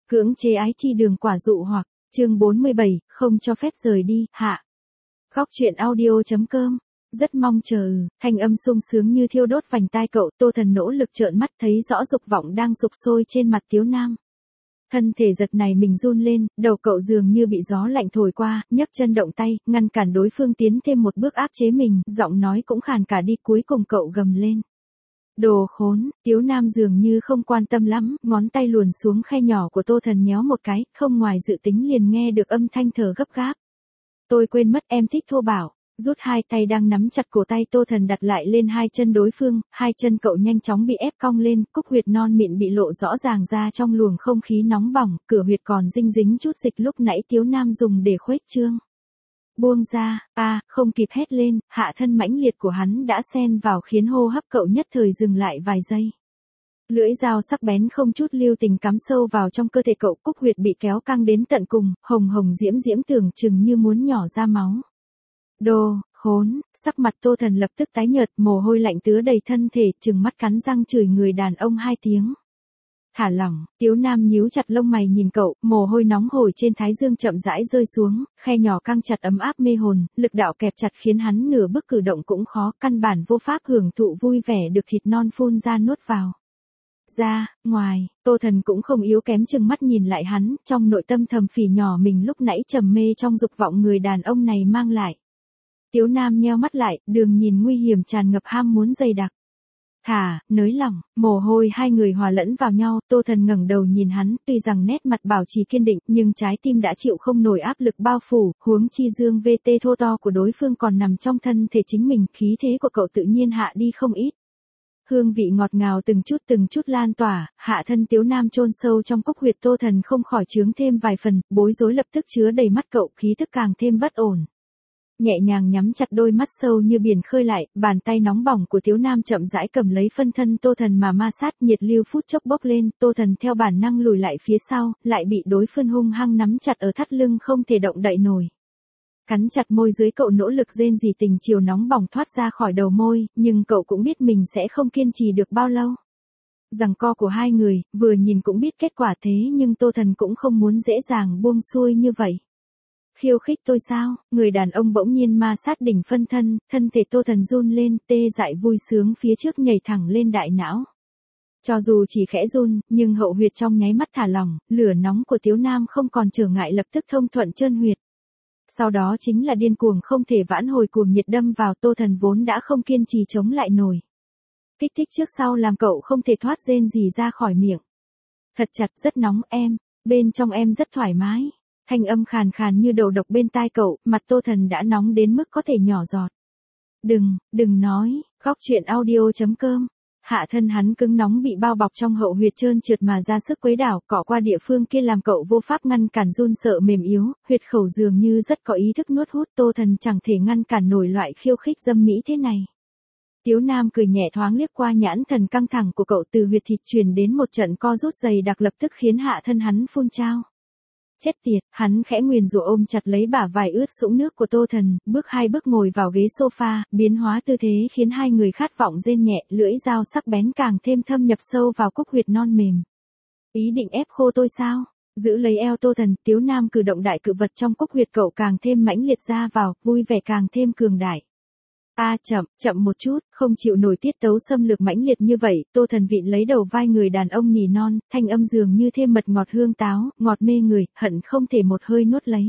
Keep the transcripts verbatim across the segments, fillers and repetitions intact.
Cưỡng chế ái chi đường quả dụ hoặc, chương bốn mươi bảy, không cho phép rời đi, hạ. Góc truyện audio.com, rất mong chờ, thanh âm sung sướng như thiêu đốt vành tai cậu, Tô Thần nỗ lực trợn mắt thấy rõ dục vọng đang sục sôi trên mặt Tiếu Nam. Thân thể giật này mình run lên, đầu cậu dường như bị gió lạnh thổi qua, nhấc chân động tay, ngăn cản đối phương tiến thêm một bước áp chế mình, giọng nói cũng khàn cả đi, cuối cùng cậu gầm lên. Đồ khốn, Tiếu Nam dường như không quan tâm lắm, ngón tay luồn xuống khe nhỏ của Tô Thần nhéo một cái, không ngoài dự tính liền nghe được âm thanh thở gấp gáp. Tôi quên mất em thích thô bạo, rút hai tay đang nắm chặt cổ tay Tô Thần đặt lại lên hai chân đối phương, hai chân cậu nhanh chóng bị ép cong lên, cúc huyệt non mịn bị lộ rõ ràng ra trong luồng không khí nóng bỏng, cửa huyệt còn dinh dính chút dịch lúc nãy Tiếu Nam dùng để khuếch trương. Buông ra, a, à, không kịp hét lên, hạ thân mãnh liệt của hắn đã xen vào khiến hô hấp cậu nhất thời dừng lại vài giây. Lưỡi dao sắc bén không chút lưu tình cắm sâu vào trong cơ thể cậu, cúc huyệt bị kéo căng đến tận cùng, hồng hồng diễm diễm tưởng chừng như muốn nhỏ ra máu. Đồ, khốn, sắc mặt Tô Thần lập tức tái nhợt, mồ hôi lạnh tứa đầy thân thể, trừng mắt cắn răng chửi người đàn ông hai tiếng. Thả lỏng, Tiếu Nam nhíu chặt lông mày nhìn cậu, mồ hôi nóng hổi trên thái dương chậm rãi rơi xuống, khe nhỏ căng chặt ấm áp mê hồn, lực đạo kẹp chặt khiến hắn nửa bước cử động cũng khó, căn bản vô pháp hưởng thụ vui vẻ được thịt non phun ra nuốt vào. Ra, ngoài, Tô Thần cũng không yếu kém chừng mắt nhìn lại hắn, trong nội tâm thầm phỉ nhỏ mình lúc nãy trầm mê trong dục vọng người đàn ông này mang lại. Tiếu Nam nheo mắt lại, đường nhìn nguy hiểm tràn ngập ham muốn dày đặc. Thả, nới lỏng, mồ hôi hai người hòa lẫn vào nhau, Tô Thần ngẩng đầu nhìn hắn, tuy rằng nét mặt bảo trì kiên định, nhưng trái tim đã chịu không nổi áp lực bao phủ, huống chi dương vê tê thô to của đối phương còn nằm trong thân thể chính mình, khí thế của cậu tự nhiên hạ đi không ít. Hương vị ngọt ngào từng chút từng chút lan tỏa, hạ thân Tiếu Nam chôn sâu trong cúc huyệt Tô Thần không khỏi chướng thêm vài phần, bối rối lập tức chứa đầy mắt cậu, khí tức càng thêm bất ổn. Nhẹ nhàng nhắm chặt đôi mắt sâu như biển khơi lại, bàn tay nóng bỏng của Tiếu Nam chậm rãi cầm lấy phân thân Tô Thần mà ma sát, nhiệt lưu phút chốc bốc lên, Tô Thần theo bản năng lùi lại phía sau, lại bị đối phương hung hăng nắm chặt ở thắt lưng không thể động đậy nổi. Cắn chặt môi dưới cậu nỗ lực rên rỉ, tình chiều nóng bỏng thoát ra khỏi đầu môi, nhưng cậu cũng biết mình sẽ không kiên trì được bao lâu. Giằng co của hai người, vừa nhìn cũng biết kết quả thế nhưng Tô Thần cũng không muốn dễ dàng buông xuôi như vậy. Khiêu khích tôi sao? Người đàn ông bỗng nhiên ma sát đỉnh phân thân, thân thể Tô Thần run lên, tê dại vui sướng phía trước nhảy thẳng lên đại não. Cho dù chỉ khẽ run, nhưng hậu huyệt trong nháy mắt thả lỏng, lửa nóng của Tiếu Nam không còn trở ngại lập tức thông thuận trơn huyệt. Sau đó chính là điên cuồng không thể vãn hồi cuồng nhiệt đâm vào, Tô Thần vốn đã không kiên trì chống lại nổi. Kích thích trước sau làm cậu không thể thoát rên gì ra khỏi miệng. Thật chặt, rất nóng em, bên trong em rất thoải mái. Thanh âm khàn khàn như đầu độc bên tai cậu, mặt Tô Thần đã nóng đến mức có thể nhỏ giọt. Đừng, đừng nói, góc truyện audio.com. Hạ thân hắn cứng nóng bị bao bọc trong hậu huyệt trơn trượt mà ra sức quấy đảo, cọ qua địa phương kia làm cậu vô pháp ngăn cản, run sợ mềm yếu, huyệt khẩu dường như rất có ý thức nuốt hút, Tô Thần chẳng thể ngăn cản nổi loại khiêu khích dâm mỹ thế này. Tiếu Nam cười nhẹ thoáng liếc qua nhãn thần căng thẳng của cậu, từ huyệt thịt truyền đến một trận co rút dày đặc lập tức khiến hạ thân hắn phun trao. Chết tiệt, hắn khẽ nguyền rủa ôm chặt lấy bả vai ướt sũng nước của Tô Thần, bước hai bước ngồi vào ghế sofa, biến hóa tư thế khiến hai người khát vọng rên nhẹ, lưỡi dao sắc bén càng thêm thâm nhập sâu vào cúc huyệt non mềm. Ý định ép khô tôi sao? Giữ lấy eo Tô Thần, Tiếu Nam cử động đại cự vật trong cúc huyệt cậu càng thêm mãnh liệt ra vào, vui vẻ càng thêm cường đại. A à, chậm, chậm một chút, không chịu nổi tiết tấu xâm lược mãnh liệt như vậy, Tô Thần vịn lấy đầu vai người đàn ông nỉ non, thanh âm dường như thêm mật ngọt hương táo, ngọt mê người, hận không thể một hơi nuốt lấy.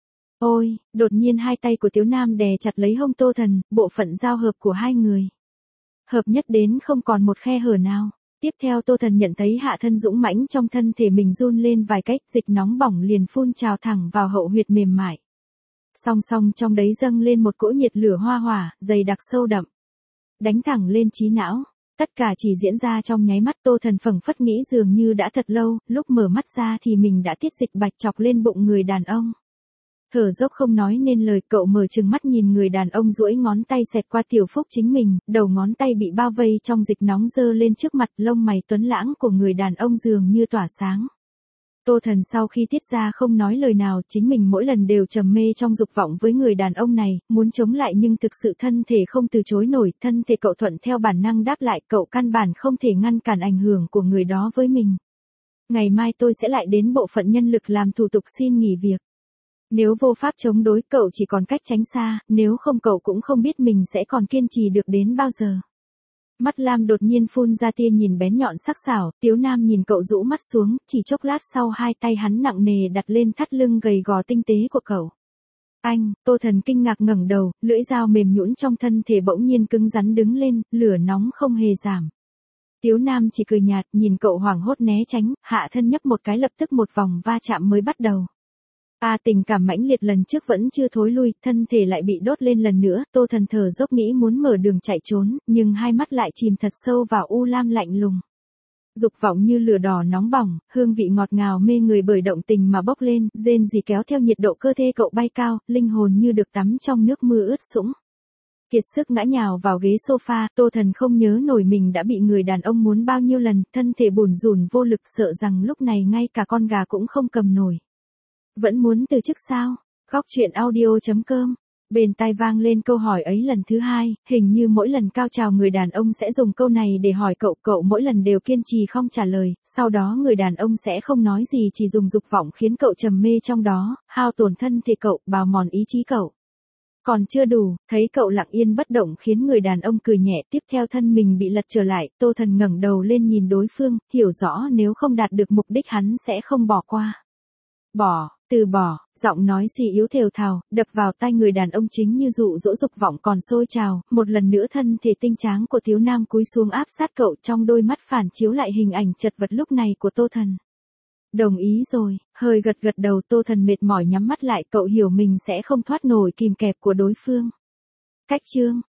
Ôi, đột nhiên hai tay của Tiếu Nam đè chặt lấy hông Tô Thần, bộ phận giao hợp của hai người. Hợp nhất đến không còn một khe hở nào. Tiếp theo Tô Thần nhận thấy hạ thân dũng mãnh trong thân thể mình run lên vài cách, dịch nóng bỏng liền phun trào thẳng vào hậu huyệt mềm mại. Song song trong đấy dâng lên một cỗ nhiệt lửa hoa hỏa, dày đặc sâu đậm. Đánh thẳng lên trí não. Tất cả chỉ diễn ra trong nháy mắt, Tô Thần phảng phất nghĩ dường như đã thật lâu, lúc mở mắt ra thì mình đã tiết dịch bạch chọc lên bụng người đàn ông. Thở dốc không nói nên lời, cậu mở trừng mắt nhìn người đàn ông duỗi ngón tay xẹt qua tiểu phúc chính mình, đầu ngón tay bị bao vây trong dịch nóng dơ lên trước mặt, lông mày tuấn lãng của người đàn ông dường như tỏa sáng. Tô Thần sau khi tiết ra không nói lời nào, chính mình mỗi lần đều trầm mê trong dục vọng với người đàn ông này, muốn chống lại nhưng thực sự thân thể không từ chối nổi, thân thể cậu thuận theo bản năng đáp lại, cậu căn bản không thể ngăn cản ảnh hưởng của người đó với mình. Ngày mai tôi sẽ lại đến bộ phận nhân lực làm thủ tục xin nghỉ việc. Nếu vô pháp chống đối cậu chỉ còn cách tránh xa, nếu không cậu cũng không biết mình sẽ còn kiên trì được đến bao giờ. Mắt Lam đột nhiên phun ra tia nhìn bén nhọn sắc sảo, Tiếu Nam nhìn cậu rũ mắt xuống, chỉ chốc lát sau hai tay hắn nặng nề đặt lên thắt lưng gầy gò tinh tế của cậu. Anh, Tô Thần kinh ngạc ngẩng đầu, lưỡi dao mềm nhũn trong thân thể bỗng nhiên cứng rắn đứng lên, lửa nóng không hề giảm. Tiếu Nam chỉ cười nhạt, nhìn cậu hoảng hốt né tránh, hạ thân nhấp một cái lập tức một vòng va chạm mới bắt đầu. À tình cảm mãnh liệt lần trước vẫn chưa thối lui, thân thể lại bị đốt lên lần nữa, Tô Thần thở dốc nghĩ muốn mở đường chạy trốn, nhưng hai mắt lại chìm thật sâu vào u lam lạnh lùng. Dục vọng như lửa đỏ nóng bỏng, hương vị ngọt ngào mê người bởi động tình mà bốc lên, rên rỉ kéo theo nhiệt độ cơ thể cậu bay cao, linh hồn như được tắm trong nước mưa ướt sũng. Kiệt sức ngã nhào vào ghế sofa, Tô Thần không nhớ nổi mình đã bị người đàn ông muốn bao nhiêu lần, thân thể bủn rủn vô lực sợ rằng lúc này ngay cả con gà cũng không cầm nổi. Vẫn muốn từ chức sao? Góc truyện audio chấm com. Bên tai vang lên câu hỏi ấy lần thứ hai, hình như mỗi lần cao trào người đàn ông sẽ dùng câu này để hỏi cậu, cậu mỗi lần đều kiên trì không trả lời, sau đó người đàn ông sẽ không nói gì chỉ dùng dục vọng khiến cậu trầm mê trong đó, hao tổn thân thể cậu, bào mòn ý chí cậu. Còn chưa đủ, thấy cậu lặng yên bất động khiến người đàn ông cười nhẹ, tiếp theo thân mình bị lật trở lại, Tô Thần ngẩng đầu lên nhìn đối phương, hiểu rõ nếu không đạt được mục đích hắn sẽ không bỏ qua. Bỏ, từ bỏ, giọng nói suy yếu thều thào, đập vào tai người đàn ông chính như dụ dỗ dục vọng còn sôi trào, một lần nữa thân thể tinh tráng của Tiếu Nam cúi xuống áp sát cậu, trong đôi mắt phản chiếu lại hình ảnh chật vật lúc này của Tô Thần. Đồng ý rồi, hơi gật gật đầu, Tô Thần mệt mỏi nhắm mắt lại, cậu hiểu mình sẽ không thoát nổi kìm kẹp của đối phương. Cách chương